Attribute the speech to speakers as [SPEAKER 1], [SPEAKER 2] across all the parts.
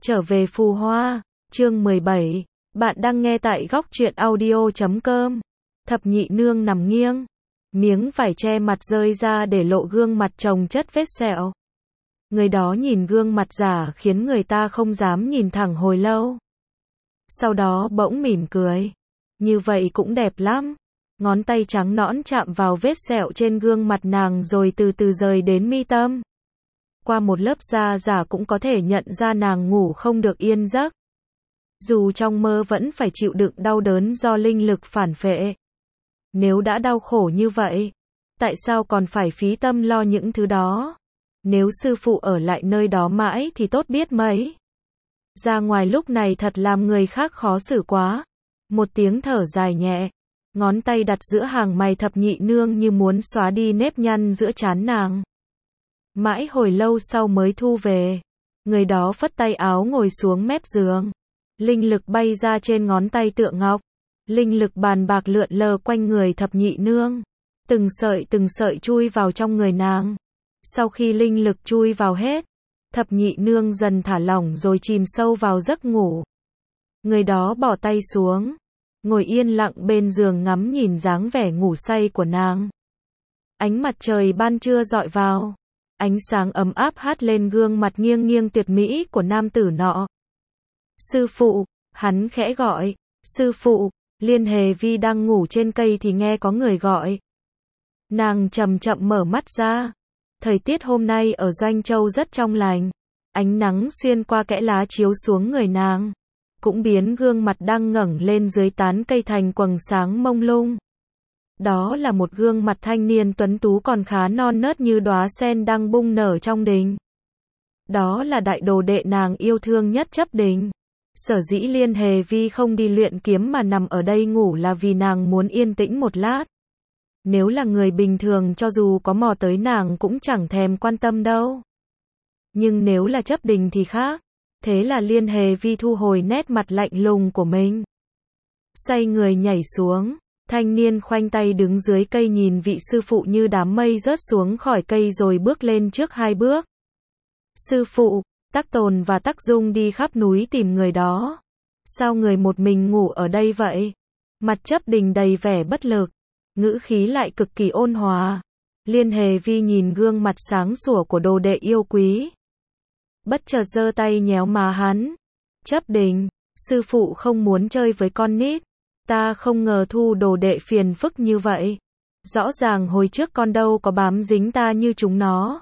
[SPEAKER 1] Trở về phù hoa, chương 17, bạn đang nghe tại góc truyện audio.com. Thập nhị nương nằm nghiêng, miếng vải che mặt rơi ra để lộ gương mặt chồng chất vết sẹo. Người đó nhìn gương mặt giả khiến người ta không dám nhìn thẳng hồi lâu. Sau đó bỗng mỉm cười. Như vậy cũng đẹp lắm. Ngón tay trắng nõn chạm vào vết sẹo trên gương mặt nàng rồi từ từ rời đến mi tâm. Qua một lớp da giả cũng có thể nhận ra nàng ngủ không được yên giấc. Dù trong mơ vẫn phải chịu đựng đau đớn do linh lực phản phệ. Nếu đã đau khổ như vậy, tại sao còn phải phí tâm lo những thứ đó? Nếu sư phụ ở lại nơi đó mãi thì tốt biết mấy. Ra ngoài lúc này thật làm người khác khó xử quá. Một tiếng thở dài nhẹ, ngón tay đặt giữa hàng mày thập nhị nương như muốn xóa đi nếp nhăn giữa trán nàng. Mãi hồi lâu sau mới thu về. Người đó phất tay áo ngồi xuống mép giường. Linh lực bay ra trên ngón tay tựa ngọc. Linh lực bàn bạc lượn lờ quanh người thập nhị nương. Từng sợi chui vào trong người nàng. Sau khi linh lực chui vào hết, thập nhị nương dần thả lỏng rồi chìm sâu vào giấc ngủ. Người đó bỏ tay xuống, ngồi yên lặng bên giường ngắm nhìn dáng vẻ ngủ say của nàng. Ánh mặt trời ban trưa dọi vào. Ánh sáng ấm áp hát lên gương mặt nghiêng nghiêng tuyệt mỹ của nam tử nọ. Sư phụ, hắn khẽ gọi. Sư phụ, Liên Hề Vi đang ngủ trên cây thì nghe có người gọi. Nàng chậm chậm mở mắt ra. Thời tiết hôm nay ở Doanh Châu rất trong lành. Ánh nắng xuyên qua kẽ lá chiếu xuống người nàng, cũng biến gương mặt đang ngẩng lên dưới tán cây thành quầng sáng mông lung. Đó là một gương mặt thanh niên tuấn tú còn khá non nớt như đóa sen đang bung nở trong đình. Đó là đại đồ đệ nàng yêu thương nhất Chấp Đình. Sở dĩ Liên Hề Vi không đi luyện kiếm mà nằm ở đây ngủ là vì nàng muốn yên tĩnh một lát. Nếu là người bình thường cho dù có mò tới nàng cũng chẳng thèm quan tâm đâu. Nhưng nếu là Chấp Đình thì khác. Thế là Liên Hề Vi thu hồi nét mặt lạnh lùng của mình. Xoay người nhảy xuống. Thanh niên khoanh tay đứng dưới cây nhìn vị sư phụ như đám mây rớt xuống khỏi cây rồi bước lên trước 2 bước. Sư phụ, Tắc Tồn và Tắc Dung đi khắp núi tìm người đó. Sao người một mình ngủ ở đây vậy? Mặt Chấp Đình đầy vẻ bất lực, ngữ khí lại cực kỳ ôn hòa. Liên Hề Vi nhìn gương mặt sáng sủa của đồ đệ yêu quý. Bất chợt giơ tay nhéo má hắn. Chấp Đình, sư phụ không muốn chơi với con nít. Ta không ngờ thu đồ đệ phiền phức như vậy. Rõ ràng hồi trước con đâu có bám dính ta như chúng nó.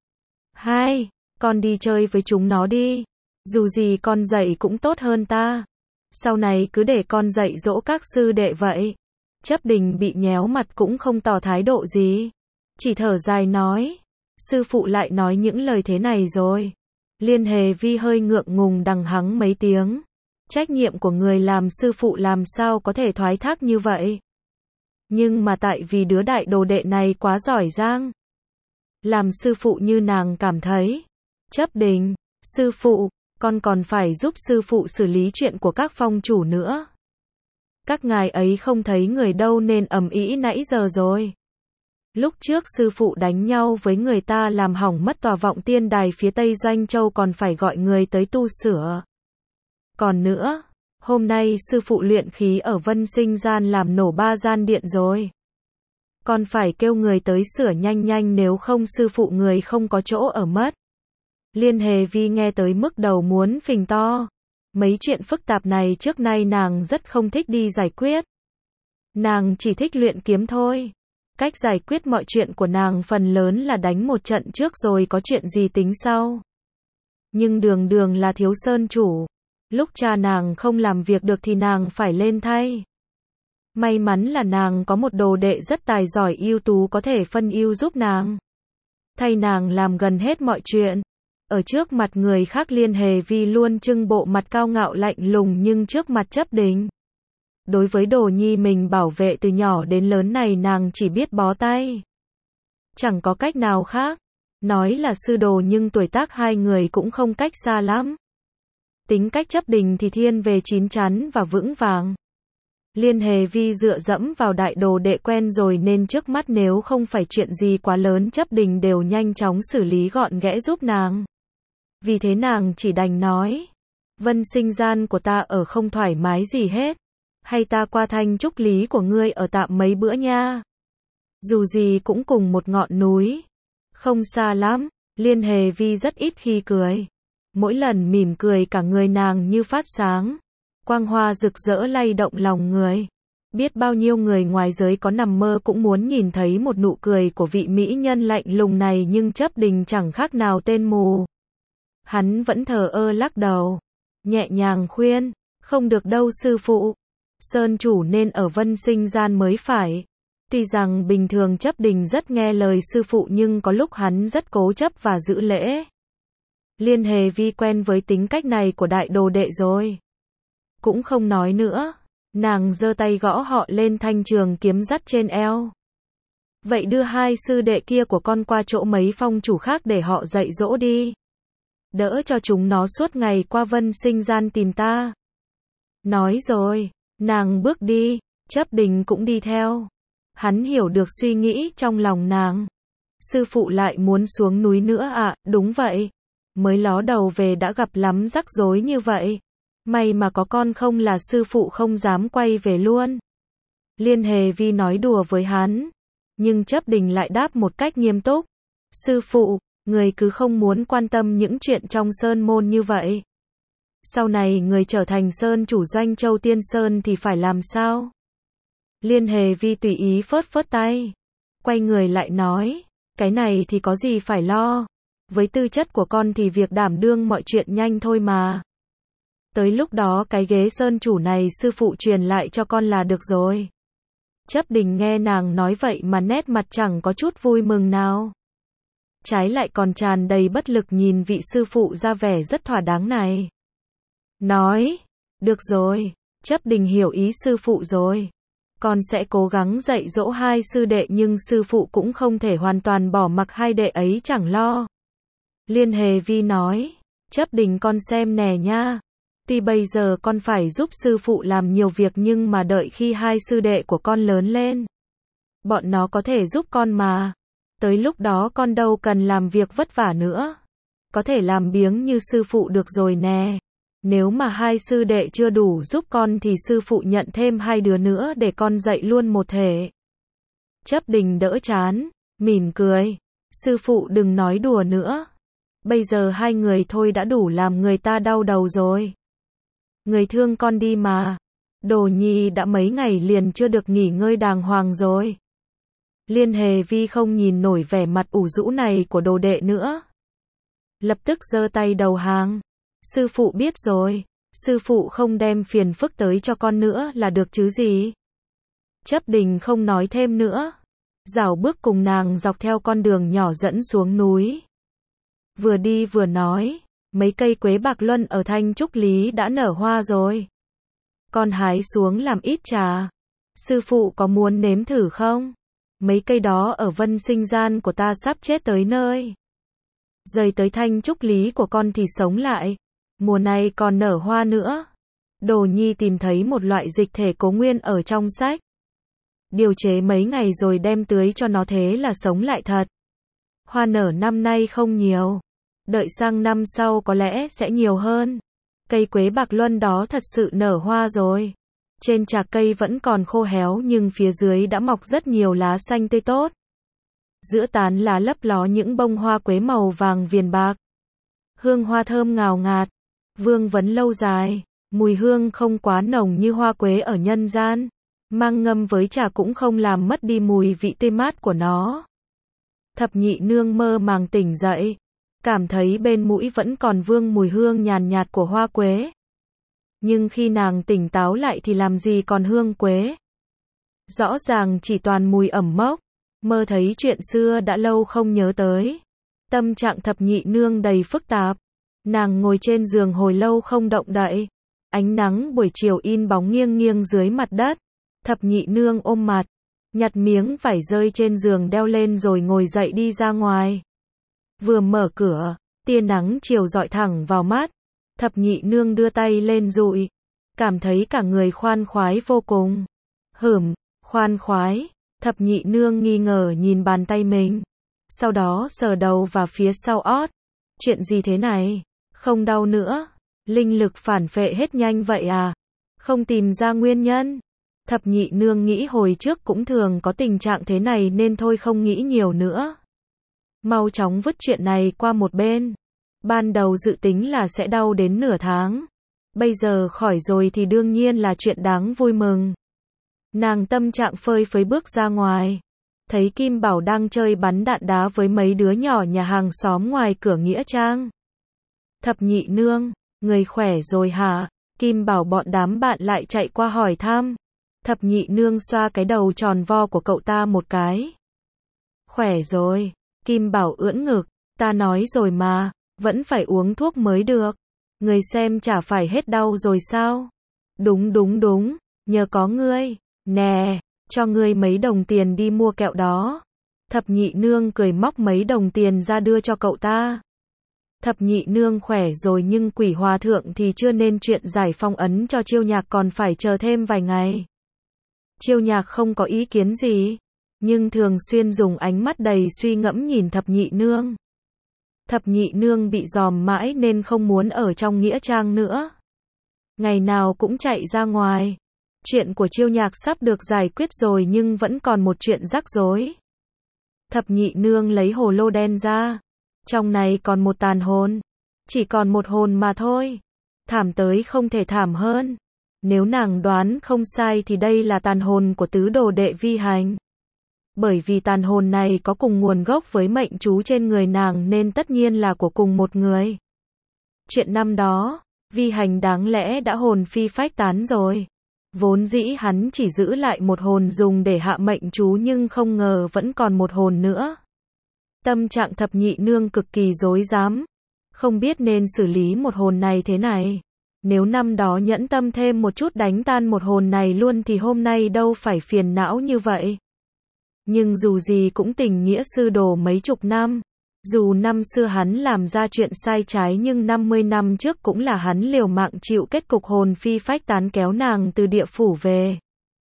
[SPEAKER 1] Hai, con đi chơi với chúng nó đi. Dù gì con dạy cũng tốt hơn ta. Sau này cứ để con dạy dỗ các sư đệ vậy. Chấp Đình bị nhéo mặt cũng không tỏ thái độ gì. Chỉ thở dài nói. Sư phụ lại nói những lời thế này rồi. Liên Hề Vi hơi ngượng ngùng đằng hắng mấy tiếng. Trách nhiệm của người làm sư phụ làm sao có thể thoái thác như vậy. Nhưng mà tại vì đứa đại đồ đệ này quá giỏi giang. Làm sư phụ như nàng cảm thấy. Chấp Đình, sư phụ, con còn phải giúp sư phụ xử lý chuyện của các phong chủ nữa. Các ngài ấy không thấy người đâu nên ầm ĩ nãy giờ rồi. Lúc trước sư phụ đánh nhau với người ta làm hỏng mất tòa vọng tiên đài phía tây Doanh Châu còn phải gọi người tới tu sửa. Còn nữa, hôm nay sư phụ luyện khí ở Vân Sinh Gian làm nổ 3 gian điện rồi. Còn phải kêu người tới sửa nhanh nhanh nếu không sư phụ người không có chỗ ở mất. Liên Hề Vi nghe tới mức đầu muốn phình to. Mấy chuyện phức tạp này trước nay nàng rất không thích đi giải quyết. Nàng chỉ thích luyện kiếm thôi. Cách giải quyết mọi chuyện của nàng phần lớn là đánh một trận trước rồi có chuyện gì tính sau. Nhưng đường đường là thiếu sơn chủ. Lúc cha nàng không làm việc được thì nàng phải lên thay. May mắn là nàng có một đồ đệ rất tài giỏi ưu tú có thể phân ưu giúp nàng. Thay nàng làm gần hết mọi chuyện. Ở trước mặt người khác Liên Hề Vi luôn trưng bộ mặt cao ngạo lạnh lùng nhưng trước mặt Chấp Đình. Đối với đồ nhi mình bảo vệ từ nhỏ đến lớn này nàng chỉ biết bó tay. Chẳng có cách nào khác. Nói là sư đồ nhưng tuổi tác hai người cũng không cách xa lắm. Tính cách Chấp Đình thì thiên về chín chắn và vững vàng. Liên Hề Vi dựa dẫm vào đại đồ đệ quen rồi nên trước mắt nếu không phải chuyện gì quá lớn Chấp Đình đều nhanh chóng xử lý gọn ghẽ giúp nàng. Vì thế nàng chỉ đành nói. Vân sinh gian của ta ở không thoải mái gì hết. Hay ta qua thanh trúc lý của ngươi ở tạm mấy bữa nha. Dù gì cũng cùng một ngọn núi. Không xa lắm. Liên Hề Vi rất ít khi cười. Mỗi lần mỉm cười cả người nàng như phát sáng. Quang hoa rực rỡ lay động lòng người. Biết bao nhiêu người ngoài giới có nằm mơ cũng muốn nhìn thấy một nụ cười của vị mỹ nhân lạnh lùng này, nhưng Chấp Đình chẳng khác nào tên mù. Hắn vẫn thờ ơ lắc đầu, nhẹ nhàng khuyên, không được đâu sư phụ. Sơn chủ nên ở Vân sinh gian mới phải. Tuy rằng bình thường Chấp Đình rất nghe lời sư phụ nhưng có lúc hắn rất cố chấp và giữ lễ. Liên Hề Vi quen với tính cách này của đại đồ đệ rồi. Cũng không nói nữa. Nàng giơ tay gõ họ lên thanh trường kiếm dắt trên eo. Vậy đưa hai sư đệ kia của con qua chỗ mấy phong chủ khác để họ dạy dỗ đi. Đỡ cho chúng nó suốt ngày qua Vân sinh gian tìm ta. Nói rồi, nàng bước đi, Chấp Đình cũng đi theo. Hắn hiểu được suy nghĩ trong lòng nàng. Sư phụ lại muốn xuống núi nữa à? Đúng vậy. Mới ló đầu về đã gặp lắm rắc rối như vậy. May mà có con không là sư phụ không dám quay về luôn. Liên Hề Vi nói đùa với hắn. Nhưng Chấp Đình lại đáp một cách nghiêm túc. Sư phụ, người cứ không muốn quan tâm những chuyện trong sơn môn như vậy. Sau này người trở thành sơn chủ doanh Châu Tiên Sơn thì phải làm sao? Liên Hề Vi tùy ý phớt phớt tay. Quay người lại nói. Cái này thì có gì phải lo. Với tư chất của con thì việc đảm đương mọi chuyện nhanh thôi mà. Tới lúc đó cái ghế sơn chủ này sư phụ truyền lại cho con là được rồi. Chấp Đình nghe nàng nói vậy mà nét mặt chẳng có chút vui mừng nào. Trái lại còn tràn đầy bất lực nhìn vị sư phụ ra vẻ rất thỏa đáng này. Nói, được rồi, Chấp Đình hiểu ý sư phụ rồi. Con sẽ cố gắng dạy dỗ hai sư đệ nhưng sư phụ cũng không thể hoàn toàn bỏ mặc hai đệ ấy chẳng lo. Liên Hề Vi nói, Chấp Đình con xem nè nha. Tuy bây giờ con phải giúp sư phụ làm nhiều việc nhưng mà đợi khi hai sư đệ của con lớn lên. Bọn nó có thể giúp con mà. Tới lúc đó con đâu cần làm việc vất vả nữa. Có thể làm biếng như sư phụ được rồi nè. Nếu mà hai sư đệ chưa đủ giúp con thì sư phụ nhận thêm hai đứa nữa để con dạy luôn một thể. Chấp Đình đỡ chán, mỉm cười. Sư phụ đừng nói đùa nữa. Bây giờ hai người thôi đã đủ làm người ta đau đầu rồi. Người thương con đi mà. Đồ Nhi đã mấy ngày liền chưa được nghỉ ngơi đàng hoàng rồi. Liên Hề Vi không nhìn nổi vẻ mặt ủ rũ này của đồ đệ nữa. Lập tức giơ tay đầu hàng. Sư phụ biết rồi. Sư phụ không đem phiền phức tới cho con nữa là được chứ gì. Chấp Đình không nói thêm nữa. Dảo bước cùng nàng dọc theo con đường nhỏ dẫn xuống núi. Vừa đi vừa nói. Mấy cây quế bạc luân ở thanh trúc lý đã nở hoa rồi. Con hái xuống làm ít trà. Sư phụ có muốn nếm thử không? Mấy cây đó ở Vân sinh gian của ta sắp chết tới nơi. Rời tới thanh trúc lý của con thì sống lại. Mùa này còn nở hoa nữa. Đồ Nhi tìm thấy một loại dịch thể cố nguyên ở trong sách. Điều chế mấy ngày rồi đem tưới cho nó thế là sống lại thật. Hoa nở năm nay không nhiều. Đợi sang năm sau có lẽ sẽ nhiều hơn. Cây quế bạc luân đó thật sự nở hoa rồi. Trên trạc cây vẫn còn khô héo nhưng phía dưới đã mọc rất nhiều lá xanh tươi tốt. Giữa tán lá lấp ló những bông hoa quế màu vàng viền bạc. Hương hoa thơm ngào ngạt, vương vấn lâu dài, mùi hương không quá nồng như hoa quế ở nhân gian. Mang ngâm với trà cũng không làm mất đi mùi vị tươi mát của nó. Thập nhị nương mơ màng tỉnh dậy. Cảm thấy bên mũi vẫn còn vương mùi hương nhàn nhạt của hoa quế. Nhưng khi nàng tỉnh táo lại thì làm gì còn hương quế. Rõ ràng chỉ toàn mùi ẩm mốc. Mơ thấy chuyện xưa đã lâu không nhớ tới. Tâm trạng thập nhị nương đầy phức tạp. Nàng ngồi trên giường hồi lâu không động đậy. Ánh nắng buổi chiều in bóng nghiêng nghiêng dưới mặt đất. Thập nhị nương ôm mặt. Nhặt miếng vải rơi trên giường đeo lên rồi ngồi dậy đi ra ngoài. Vừa mở cửa, tia nắng chiều rọi thẳng vào mắt. Thập nhị nương đưa tay lên dụi. Cảm thấy cả người khoan khoái vô cùng. Khoan khoái. Thập nhị nương nghi ngờ nhìn bàn tay mình. Sau đó sờ đầu vào phía sau ót. Chuyện gì thế này? Không đau nữa. Linh lực phản phệ hết nhanh vậy à? Không tìm ra nguyên nhân. Thập nhị nương nghĩ hồi trước cũng thường có tình trạng thế này nên thôi không nghĩ nhiều nữa. Mau chóng vứt chuyện này qua một bên. Ban đầu dự tính là sẽ đau đến nửa tháng. Bây giờ khỏi rồi thì đương nhiên là chuyện đáng vui mừng. Nàng tâm trạng phơi phới bước ra ngoài. Thấy Kim Bảo đang chơi bắn đạn đá với mấy đứa nhỏ nhà hàng xóm ngoài cửa nghĩa trang. Thập nhị nương, người khỏe rồi hả? Kim Bảo bọn đám bạn lại chạy qua hỏi thăm. Thập nhị nương xoa cái đầu tròn vo của cậu ta một cái. Khỏe rồi. Kim Bảo ưỡn ngực. Ta nói rồi mà, vẫn phải uống thuốc mới được. Người xem chả phải hết đau rồi sao? Đúng, nhờ có ngươi. Nè, cho ngươi mấy đồng tiền đi mua kẹo đó. Thập nhị nương cười móc mấy đồng tiền ra đưa cho cậu ta. Thập nhị nương khỏe rồi nhưng Quỷ Hòa Thượng thì chưa nên chuyện giải phong ấn cho Chiêu Nhạc còn phải chờ thêm vài ngày. Chiêu Nhạc không có ý kiến gì, nhưng thường xuyên dùng ánh mắt đầy suy ngẫm nhìn thập nhị nương. Thập nhị nương bị dòm mãi nên không muốn ở trong nghĩa trang nữa. Ngày nào cũng chạy ra ngoài. Chuyện của Chiêu Nhạc sắp được giải quyết rồi nhưng vẫn còn một chuyện rắc rối. Thập nhị nương lấy hồ lô đen ra. Trong này còn một tàn hồn. Chỉ còn một hồn mà thôi. Thảm tới không thể thảm hơn. Nếu nàng đoán không sai thì đây là tàn hồn của tứ đồ đệ Vi Hành. Bởi vì tàn hồn này có cùng nguồn gốc với mệnh chú trên người nàng nên tất nhiên là của cùng một người. Chuyện năm đó, Vi Hành đáng lẽ đã hồn phi phách tán rồi. Vốn dĩ hắn chỉ giữ lại một hồn dùng để hạ mệnh chú nhưng không ngờ vẫn còn một hồn nữa. Tâm trạng thập nhị nương cực kỳ rối rắm. Không biết nên xử lý một hồn này thế này. Nếu năm đó nhẫn tâm thêm một chút đánh tan một hồn này luôn thì hôm nay đâu phải phiền não như vậy. Nhưng dù gì cũng tình nghĩa sư đồ mấy chục năm. Dù năm xưa hắn làm ra chuyện sai trái nhưng 50 năm trước cũng là hắn liều mạng chịu kết cục hồn phi phách tán kéo nàng từ địa phủ về.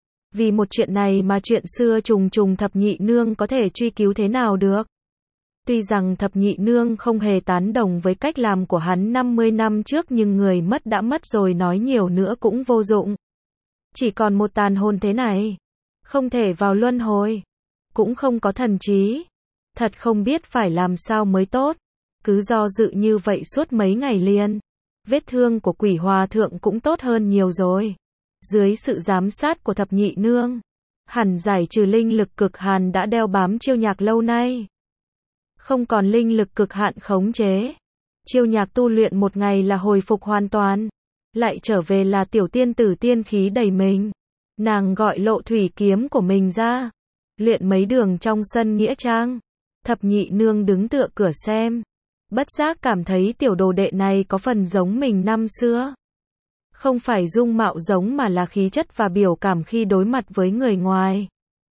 [SPEAKER 1] Vì một chuyện này mà chuyện xưa trùng trùng thập nhị nương có thể truy cứu thế nào được. Tuy rằng thập nhị nương không hề tán đồng với cách làm của hắn 50 năm trước nhưng người mất đã mất rồi nói nhiều nữa cũng vô dụng. Chỉ còn một tàn hồn thế này. Không thể vào luân hồi. Cũng không có thần trí. Thật không biết phải làm sao mới tốt. Cứ do dự như vậy suốt mấy ngày liền. Vết thương của Quỷ Hòa Thượng cũng tốt hơn nhiều rồi. Dưới sự giám sát của thập nhị nương, hẳn giải trừ linh lực cực hàn đã đeo bám Chiêu Nhạc lâu nay. Không còn linh lực cực hạn khống chế. Chiêu Nhạc tu luyện một ngày là hồi phục hoàn toàn. Lại trở về là tiểu tiên tử tiên khí đầy mình. Nàng gọi Lộ Thủy kiếm của mình ra. Luyện mấy đường trong sân nghĩa trang. Thập nhị nương đứng tựa cửa xem. Bất giác cảm thấy tiểu đồ đệ này có phần giống mình năm xưa. Không phải dung mạo giống mà là khí chất và biểu cảm khi đối mặt với người ngoài.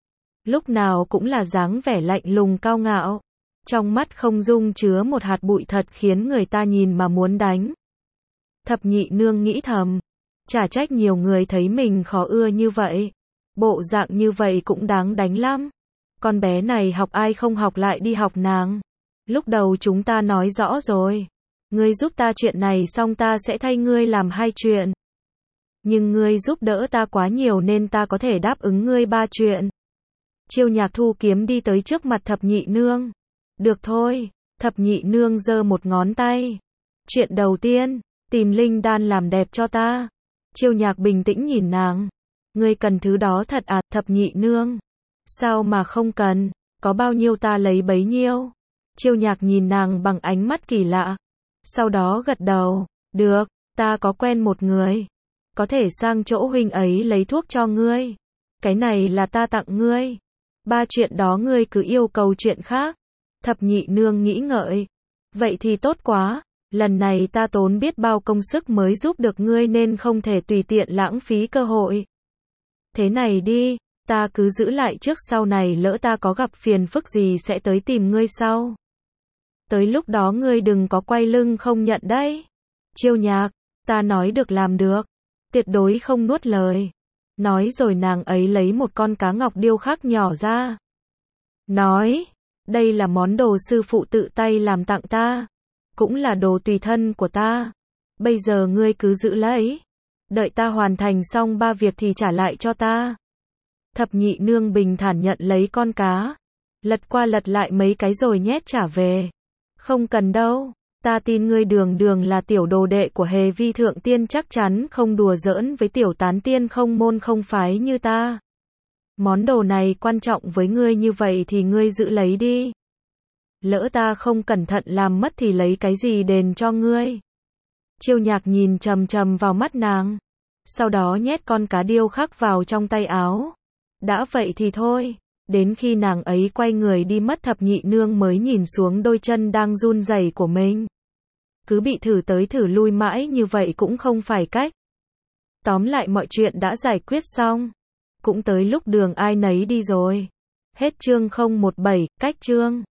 [SPEAKER 1] Lúc nào cũng là dáng vẻ lạnh lùng cao ngạo. Trong mắt không dung chứa một hạt bụi thật khiến người ta nhìn mà muốn đánh. Thập nhị nương nghĩ thầm. Chả trách nhiều người thấy mình khó ưa như vậy. Bộ dạng như vậy cũng đáng đánh lắm. Con bé này học ai không học lại đi học nàng. Lúc đầu chúng ta nói rõ rồi. Ngươi giúp ta chuyện này xong ta sẽ thay ngươi làm 2 chuyện. Nhưng ngươi giúp đỡ ta quá nhiều nên ta có thể đáp ứng ngươi 3 chuyện. Chiêu Nhạc thu kiếm đi tới trước mặt thập nhị nương. Được thôi, thập nhị nương giơ một ngón tay. Chuyện đầu tiên, tìm linh đan làm đẹp cho ta. Chiêu Nhạc bình tĩnh nhìn nàng. Ngươi cần thứ đó thật à, thập nhị nương. Sao mà không cần, có bao nhiêu ta lấy bấy nhiêu. Chiêu Nhạc nhìn nàng bằng ánh mắt kỳ lạ. Sau đó gật đầu, được, ta có quen một người. Có thể sang chỗ huynh ấy lấy thuốc cho ngươi. Cái này là ta tặng ngươi. 3 chuyện đó ngươi cứ yêu cầu chuyện khác. Thập nhị nương nghĩ ngợi. Vậy thì tốt quá, lần này ta tốn biết bao công sức mới giúp được ngươi nên không thể tùy tiện lãng phí cơ hội. Thế này đi, ta cứ giữ lại trước sau này lỡ ta có gặp phiền phức gì sẽ tới tìm ngươi sau. Tới lúc đó ngươi đừng có quay lưng không nhận đấy. Chiêu Nhạc, ta nói được làm được. Tuyệt đối không nuốt lời. Nói rồi nàng ấy lấy một con cá ngọc điêu khắc nhỏ ra. Nói, đây là món đồ sư phụ tự tay làm tặng ta. Cũng là đồ tùy thân của ta. Bây giờ ngươi cứ giữ lấy. Đợi ta hoàn thành xong 3 việc thì trả lại cho ta. Thập nhị nương bình thản nhận lấy con cá. Lật qua lật lại mấy cái rồi nhét trả về. Không cần đâu. Ta tin ngươi đường đường là tiểu đồ đệ của Hề Vi thượng tiên chắc chắn không đùa giỡn với tiểu tán tiên không môn không phái như ta. Món đồ này quan trọng với ngươi như vậy thì ngươi giữ lấy đi. Lỡ ta không cẩn thận làm mất thì lấy cái gì đền cho ngươi. Chiêu Nhạc nhìn chằm chằm vào mắt nàng. Sau đó nhét con cá điêu khắc vào trong tay áo. Đã vậy thì thôi. Đến khi nàng ấy quay người đi mất thập nhị nương mới nhìn xuống đôi chân đang run rẩy của mình. Cứ bị thử tới thử lui mãi như vậy cũng không phải cách. Tóm lại mọi chuyện đã giải quyết xong. Cũng tới lúc đường ai nấy đi rồi. Hết chương 017, cách chương.